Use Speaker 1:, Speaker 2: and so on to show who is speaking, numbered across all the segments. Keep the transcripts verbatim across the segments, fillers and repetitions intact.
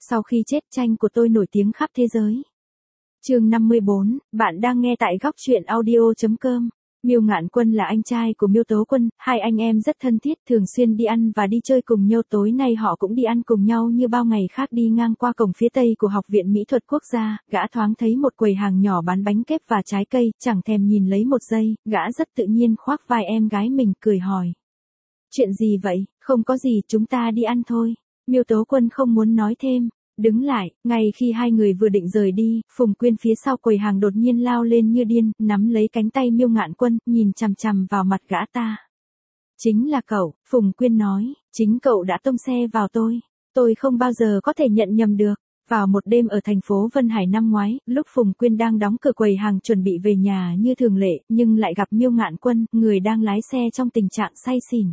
Speaker 1: Sau khi chết tranh của tôi nổi tiếng khắp thế giới. Chương năm mươi bốn, bạn đang nghe tại góc truyện audio chấm com. Miêu Ngạn Quân là anh trai của Miêu Tố Quân, hai anh em rất thân thiết, thường xuyên đi ăn và đi chơi cùng nhau. Tối nay họ cũng đi ăn cùng nhau như bao ngày khác. Đi ngang qua cổng phía tây của Học viện Mỹ thuật Quốc gia, gã thoáng thấy một quầy hàng nhỏ bán bánh kép và trái cây, chẳng thèm nhìn lấy một giây, gã rất tự nhiên khoác vai em gái mình, cười hỏi. Chuyện gì vậy? Không có gì, chúng ta đi ăn thôi. Miêu Tố Quân không muốn nói thêm. Đứng lại, ngay khi hai người vừa định rời đi, Phùng Quyên phía sau quầy hàng đột nhiên lao lên như điên, nắm lấy cánh tay Miêu Ngạn Quân, nhìn chằm chằm vào mặt gã ta. Chính là cậu, Phùng Quyên nói, chính cậu đã tông xe vào tôi. Tôi không bao giờ có thể nhận nhầm được. Vào một đêm ở thành phố Vân Hải năm ngoái, lúc Phùng Quyên đang đóng cửa quầy hàng chuẩn bị về nhà như thường lệ, nhưng lại gặp Miêu Ngạn Quân, người đang lái xe trong tình trạng say xỉn.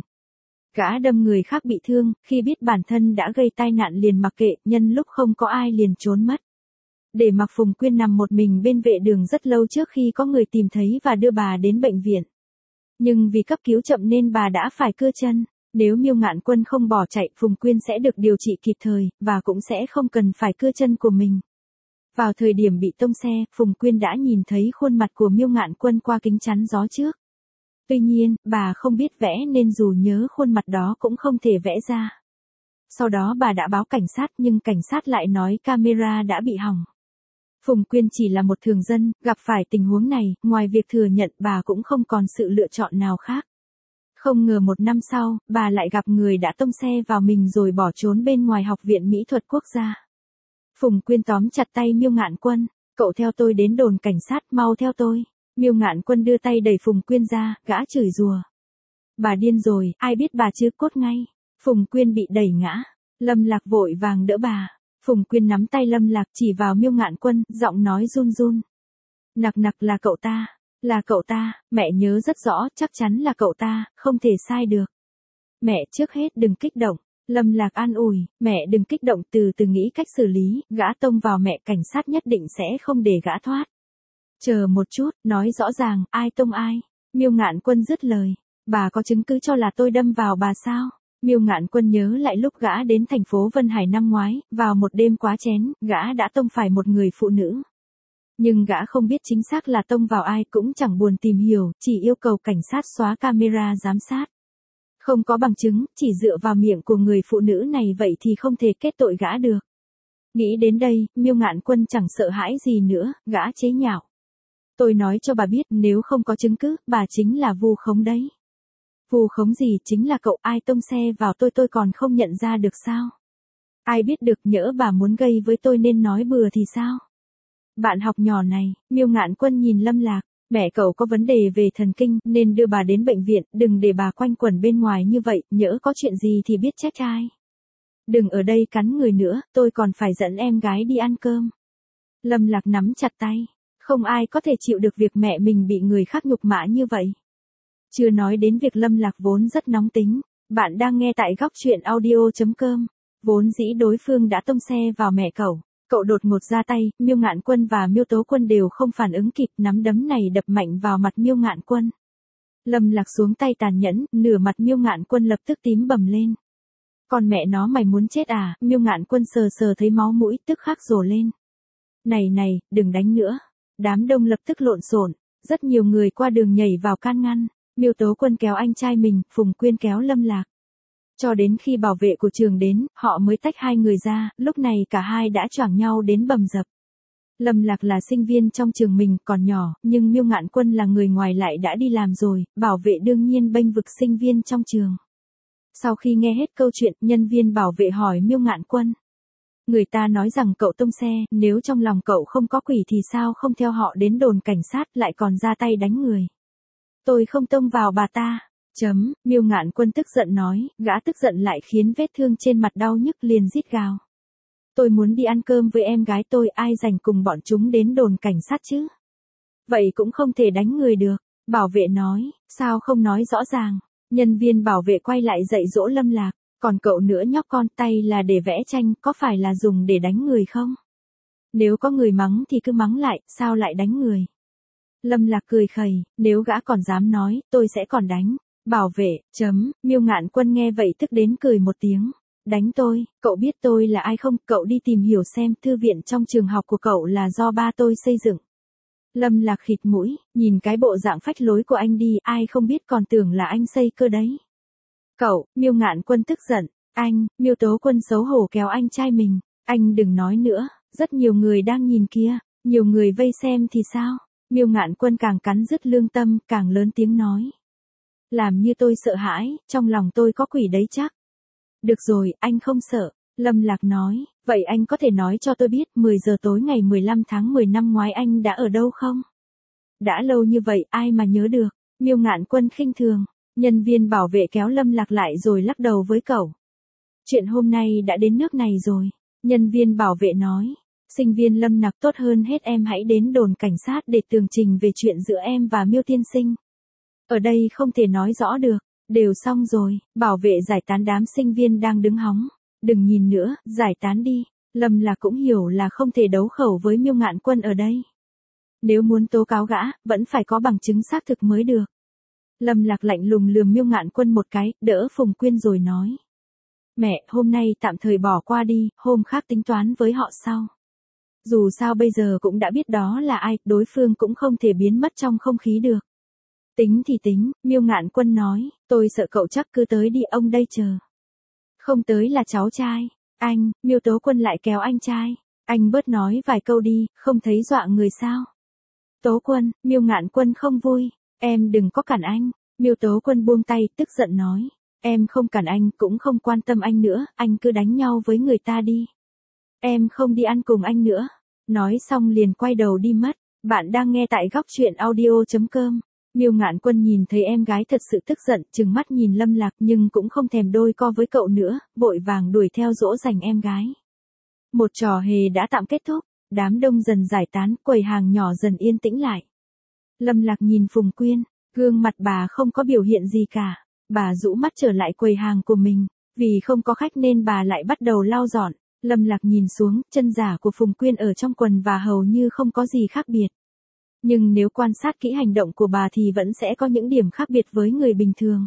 Speaker 1: Gã đâm người khác bị thương, khi biết bản thân đã gây tai nạn liền mặc kệ, nhân lúc không có ai liền trốn mất. Để mặc Phùng Quyên nằm một mình bên vệ đường rất lâu trước khi có người tìm thấy và đưa bà đến bệnh viện. Nhưng vì cấp cứu chậm nên bà đã phải cưa chân. Nếu Miêu Ngạn Quân không bỏ chạy, Phùng Quyên sẽ được điều trị kịp thời, và cũng sẽ không cần phải cưa chân của mình. Vào thời điểm bị tông xe, Phùng Quyên đã nhìn thấy khuôn mặt của Miêu Ngạn Quân qua kính chắn gió trước. Tuy nhiên, bà không biết vẽ nên dù nhớ khuôn mặt đó cũng không thể vẽ ra. Sau đó bà đã báo cảnh sát nhưng cảnh sát lại nói camera đã bị hỏng. Phùng Quyên chỉ là một thường dân, gặp phải tình huống này, ngoài việc thừa nhận bà cũng không còn sự lựa chọn nào khác. Không ngờ một năm sau, bà lại gặp người đã tông xe vào mình rồi bỏ trốn bên ngoài Học viện Mỹ thuật Quốc gia. Phùng Quyên tóm chặt tay Miêu Ngạn Quân, cậu theo tôi đến đồn cảnh sát, mau theo tôi. Miêu Ngạn Quân đưa tay đẩy Phùng Quyên ra, gã chửi rủa. Bà điên rồi, ai biết bà chứ, cốt ngay. Phùng Quyên bị đẩy ngã. Lâm Lạc vội vàng đỡ bà. Phùng Quyên nắm tay Lâm Lạc chỉ vào Miêu Ngạn Quân, giọng nói run run. Nặc nặc là cậu ta, là cậu ta, mẹ nhớ rất rõ, chắc chắn là cậu ta, không thể sai được. Mẹ trước hết đừng kích động. Lâm Lạc an ủi, mẹ đừng kích động, từ từ nghĩ cách xử lý, gã tông vào mẹ, cảnh sát nhất định sẽ không để gã thoát. Chờ một chút, nói rõ ràng, ai tông ai? Miêu Ngạn Quân dứt lời. Bà có chứng cứ cho là tôi đâm vào bà sao? Miêu Ngạn Quân nhớ lại lúc gã đến thành phố Vân Hải năm ngoái, vào một đêm quá chén, gã đã tông phải một người phụ nữ. Nhưng gã không biết chính xác là tông vào ai, cũng chẳng buồn tìm hiểu, chỉ yêu cầu cảnh sát xóa camera giám sát. Không có bằng chứng, chỉ dựa vào miệng của người phụ nữ này vậy thì không thể kết tội gã được. Nghĩ đến đây, Miêu Ngạn Quân chẳng sợ hãi gì nữa, gã chế nhạo. Tôi nói cho bà biết, nếu không có chứng cứ, bà chính là vu khống đấy. Vu khống gì, chính là cậu, ai tông xe vào tôi tôi còn không nhận ra được sao? Ai biết được, nhỡ bà muốn gây với tôi nên nói bừa thì sao? Bạn học nhỏ này, Miêu Ngạn Quân nhìn Lâm Lạc, mẹ cậu có vấn đề về thần kinh nên đưa bà đến bệnh viện, đừng để bà quanh quẩn bên ngoài như vậy, nhỡ có chuyện gì thì biết trách ai. Đừng ở đây cắn người nữa, tôi còn phải dẫn em gái đi ăn cơm. Lâm Lạc nắm chặt tay. Không ai có thể chịu được việc mẹ mình bị người khác nhục mạ như vậy. Chưa nói đến việc Lâm Lạc vốn rất nóng tính. Bạn đang nghe tại góc truyện audio chấm com. Vốn dĩ đối phương đã tông xe vào mẹ cậu. Cậu đột ngột ra tay, Miêu Ngạn Quân và Miêu Tố Quân đều không phản ứng kịp, nắm đấm này đập mạnh vào mặt Miêu Ngạn Quân. Lâm Lạc xuống tay tàn nhẫn, nửa mặt Miêu Ngạn Quân lập tức tím bầm lên. Còn mẹ nó, mày muốn chết à? Miêu Ngạn Quân sờ sờ thấy máu mũi, tức khắc rồ lên. Này này, đừng đánh nữa. Đám đông lập tức lộn xộn, rất nhiều người qua đường nhảy vào can ngăn. Miêu Tố Quân kéo anh trai mình, Phùng Quyên kéo Lâm Lạc. Cho đến khi bảo vệ của trường đến, họ mới tách hai người ra, lúc này cả hai đã choảng nhau đến bầm dập. Lâm Lạc là sinh viên trong trường mình, còn nhỏ, nhưng Miêu Ngạn Quân là người ngoài lại đã đi làm rồi, bảo vệ đương nhiên bênh vực sinh viên trong trường. Sau khi nghe hết câu chuyện, nhân viên bảo vệ hỏi Miêu Ngạn Quân. Người ta nói rằng cậu tông xe, nếu trong lòng cậu không có quỷ thì sao không theo họ đến đồn cảnh sát lại còn ra tay đánh người. Tôi không tông vào bà ta. Chấm, Miêu Ngạn Quân tức giận nói, gã tức giận lại khiến vết thương trên mặt đau nhức liền rít gào. Tôi muốn đi ăn cơm với em gái tôi, ai rảnh cùng bọn chúng đến đồn cảnh sát chứ? Vậy cũng không thể đánh người được. Bảo vệ nói, sao không nói rõ ràng? Nhân viên bảo vệ quay lại dạy dỗ Lâm Lạc. Còn cậu nữa nhóc con, tay là để vẽ tranh, có phải là dùng để đánh người không? Nếu có người mắng thì cứ mắng lại, sao lại đánh người? Lâm Lạc cười khẩy, nếu gã còn dám nói, tôi sẽ còn đánh. Bảo vệ, chấm, Miêu Ngạn Quân nghe vậy tức đến cười một tiếng. Đánh tôi, cậu biết tôi là ai không? Cậu đi tìm hiểu xem thư viện trong trường học của cậu là do ba tôi xây dựng. Lâm Lạc khịt mũi, nhìn cái bộ dạng phách lối của anh đi, ai không biết còn tưởng là anh xây cơ đấy. Cậu, Miêu Ngạn Quân tức giận, anh, Miêu Tố Quân xấu hổ kéo anh trai mình, anh đừng nói nữa, rất nhiều người đang nhìn kia, nhiều người vây xem thì sao? Miêu Ngạn Quân càng cắn rứt lương tâm, càng lớn tiếng nói. Làm như tôi sợ hãi, trong lòng tôi có quỷ đấy chắc. Được rồi, anh không sợ, Lâm Lạc nói, vậy anh có thể nói cho tôi biết mười giờ tối ngày mười lăm tháng mười năm ngoái anh đã ở đâu không? Đã lâu như vậy ai mà nhớ được, Miêu Ngạn Quân khinh thường, nhân viên bảo vệ kéo Lâm Lạc lại rồi lắc đầu với cậu. Chuyện hôm nay đã đến nước này rồi, nhân viên bảo vệ nói, sinh viên Lâm Lạc tốt hơn hết em hãy đến đồn cảnh sát để tường trình về chuyện giữa em và Miêu tiên sinh. Ở đây không thể nói rõ được. Đều xong rồi, bảo vệ giải tán đám sinh viên đang đứng hóng. Đừng nhìn nữa, giải tán đi. Lâm Lạc cũng hiểu là không thể đấu khẩu với Miêu Ngạn Quân ở đây. Nếu muốn tố cáo gã, vẫn phải có bằng chứng xác thực mới được. Lâm Lạc lạnh lùng lườm Miêu Ngạn Quân một cái, đỡ Phùng Quyên rồi nói. Mẹ, hôm nay tạm thời bỏ qua đi, hôm khác tính toán với họ sau. Dù sao bây giờ cũng đã biết đó là ai, đối phương cũng không thể biến mất trong không khí được. Tính thì tính, Miêu Ngạn Quân nói, tôi sợ cậu chắc cứ tới đi ông đây chờ. Không tới là cháu trai, anh, Miêu Tố Quân lại kéo anh trai, anh bớt nói vài câu đi, không thấy dọa người sao. Tố Quân, Miêu Ngạn Quân không vui, em đừng có cản anh, Miêu Tố Quân buông tay tức giận nói, em không cản anh cũng không quan tâm anh nữa, anh cứ đánh nhau với người ta đi. Em không đi ăn cùng anh nữa, nói xong liền quay đầu đi mất, bạn đang nghe tại góc truyện audio chấm com. Miêu Ngạn Quân nhìn thấy em gái thật sự tức giận, trừng mắt nhìn Lâm Lạc nhưng cũng không thèm đôi co với cậu nữa, vội vàng đuổi theo dỗ dành em gái. Một trò hề đã tạm kết thúc, đám đông dần giải tán, quầy hàng nhỏ dần yên tĩnh lại. Lâm Lạc nhìn Phùng Quyên, gương mặt bà không có biểu hiện gì cả, bà rũ mắt trở lại quầy hàng của mình, vì không có khách nên bà lại bắt đầu lau dọn. Lâm Lạc nhìn xuống, chân giả của Phùng Quyên ở trong quần và hầu như không có gì khác biệt. Nhưng nếu quan sát kỹ hành động của bà thì vẫn sẽ có những điểm khác biệt với người bình thường.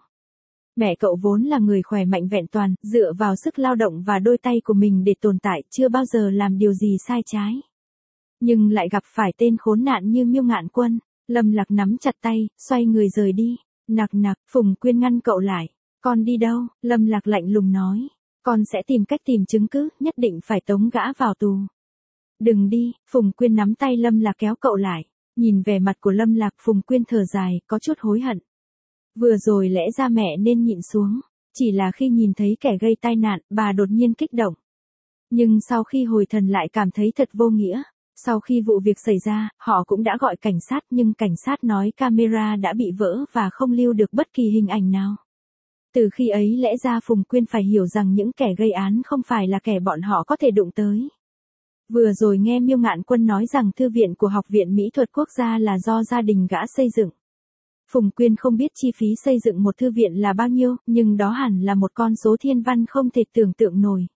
Speaker 1: Mẹ cậu vốn là người khỏe mạnh vẹn toàn, dựa vào sức lao động và đôi tay của mình để tồn tại, chưa bao giờ làm điều gì sai trái. Nhưng lại gặp phải tên khốn nạn như Miêu Ngạn Quân, Lâm Lạc nắm chặt tay, xoay người rời đi. Nặc nặc, Phùng Quyên ngăn cậu lại. Con đi đâu? Lâm Lạc lạnh lùng nói. Con sẽ tìm cách tìm chứng cứ, nhất định phải tống gã vào tù. Đừng đi, Phùng Quyên nắm tay Lâm Lạc kéo cậu lại. Nhìn vẻ mặt của Lâm Lạc, Phùng Quyên thở dài, có chút hối hận. Vừa rồi lẽ ra mẹ nên nhịn xuống, chỉ là khi nhìn thấy kẻ gây tai nạn, bà đột nhiên kích động. Nhưng sau khi hồi thần lại cảm thấy thật vô nghĩa. Sau khi vụ việc xảy ra, họ cũng đã gọi cảnh sát nhưng cảnh sát nói camera đã bị vỡ và không lưu được bất kỳ hình ảnh nào. Từ khi ấy lẽ ra Phùng Quyên phải hiểu rằng những kẻ gây án không phải là kẻ bọn họ có thể đụng tới. Vừa rồi nghe Miêu Ngạn Quân nói rằng thư viện của Học viện Mỹ thuật Quốc gia là do gia đình gã xây dựng. Phùng Quyên không biết chi phí xây dựng một thư viện là bao nhiêu, nhưng đó hẳn là một con số thiên văn không thể tưởng tượng nổi.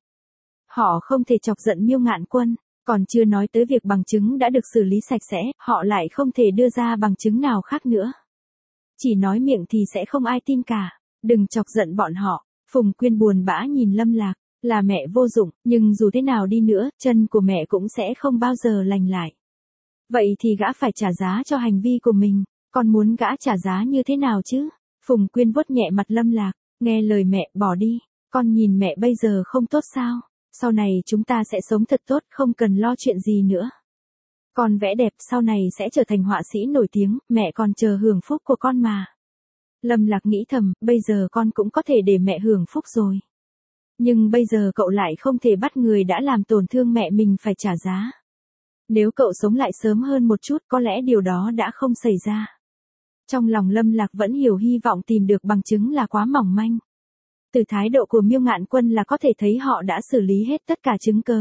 Speaker 1: Họ không thể chọc giận Miêu Ngạn Quân, còn chưa nói tới việc bằng chứng đã được xử lý sạch sẽ, họ lại không thể đưa ra bằng chứng nào khác nữa. Chỉ nói miệng thì sẽ không ai tin cả, đừng chọc giận bọn họ. Phùng Quyên buồn bã nhìn Lâm Lạc. Là mẹ vô dụng, nhưng dù thế nào đi nữa, chân của mẹ cũng sẽ không bao giờ lành lại. Vậy thì gã phải trả giá cho hành vi của mình, con muốn gã trả giá như thế nào chứ? Phùng Quyên vuốt nhẹ mặt Lâm Lạc, nghe lời mẹ, bỏ đi, con nhìn mẹ bây giờ không tốt sao? Sau này chúng ta sẽ sống thật tốt, không cần lo chuyện gì nữa. Con vẽ đẹp, sau này sẽ trở thành họa sĩ nổi tiếng, mẹ còn chờ hưởng phúc của con mà. Lâm Lạc nghĩ thầm, bây giờ con cũng có thể để mẹ hưởng phúc rồi. Nhưng bây giờ cậu lại không thể bắt người đã làm tổn thương mẹ mình phải trả giá. Nếu cậu sống lại sớm hơn một chút có lẽ điều đó đã không xảy ra. Trong lòng Lâm Lạc vẫn hiểu hy vọng tìm được bằng chứng là quá mỏng manh. Từ thái độ của Miêu Ngạn Quân là có thể thấy họ đã xử lý hết tất cả chứng cớ.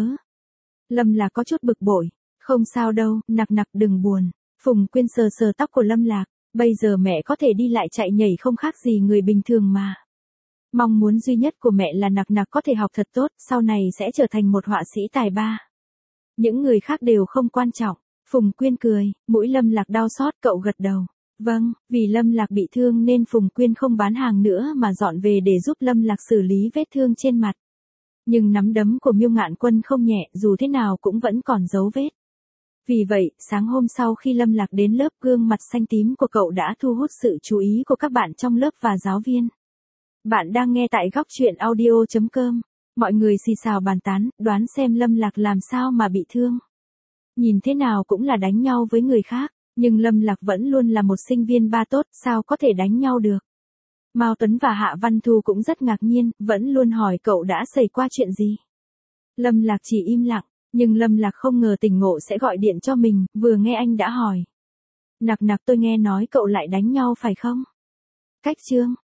Speaker 1: Lâm Lạc có chút bực bội. Không sao đâu, Nặc Nặc đừng buồn. Phùng Quyên sờ sờ tóc của Lâm Lạc. Bây giờ mẹ có thể đi lại chạy nhảy không khác gì người bình thường mà. Mong muốn duy nhất của mẹ là Nặc Nặc có thể học thật tốt, sau này sẽ trở thành một họa sĩ tài ba. Những người khác đều không quan trọng. Phùng Quyên cười, mũi Lâm Lạc đau xót, cậu gật đầu. Vâng, vì Lâm Lạc bị thương nên Phùng Quyên không bán hàng nữa mà dọn về để giúp Lâm Lạc xử lý vết thương trên mặt. Nhưng nắm đấm của Miêu Ngạn Quân không nhẹ, dù thế nào cũng vẫn còn dấu vết. Vì vậy, sáng hôm sau khi Lâm Lạc đến lớp, gương mặt xanh tím của cậu đã thu hút sự chú ý của các bạn trong lớp và giáo viên. Bạn đang nghe tại góc chuyện audio chấm com. Mọi người xì xào bàn tán, đoán xem Lâm Lạc làm sao mà bị thương. Nhìn thế nào cũng là đánh nhau với người khác, nhưng Lâm Lạc vẫn luôn là một sinh viên ba tốt, sao có thể đánh nhau được. Mao Tuấn và Hạ Văn Thu cũng rất ngạc nhiên, vẫn luôn hỏi cậu đã xảy qua chuyện gì. Lâm Lạc chỉ im lặng, nhưng Lâm Lạc không ngờ Tỉnh Ngộ sẽ gọi điện cho mình, vừa nghe anh đã hỏi. Nặc nặc, tôi nghe nói cậu lại đánh nhau phải không? Cách Trương,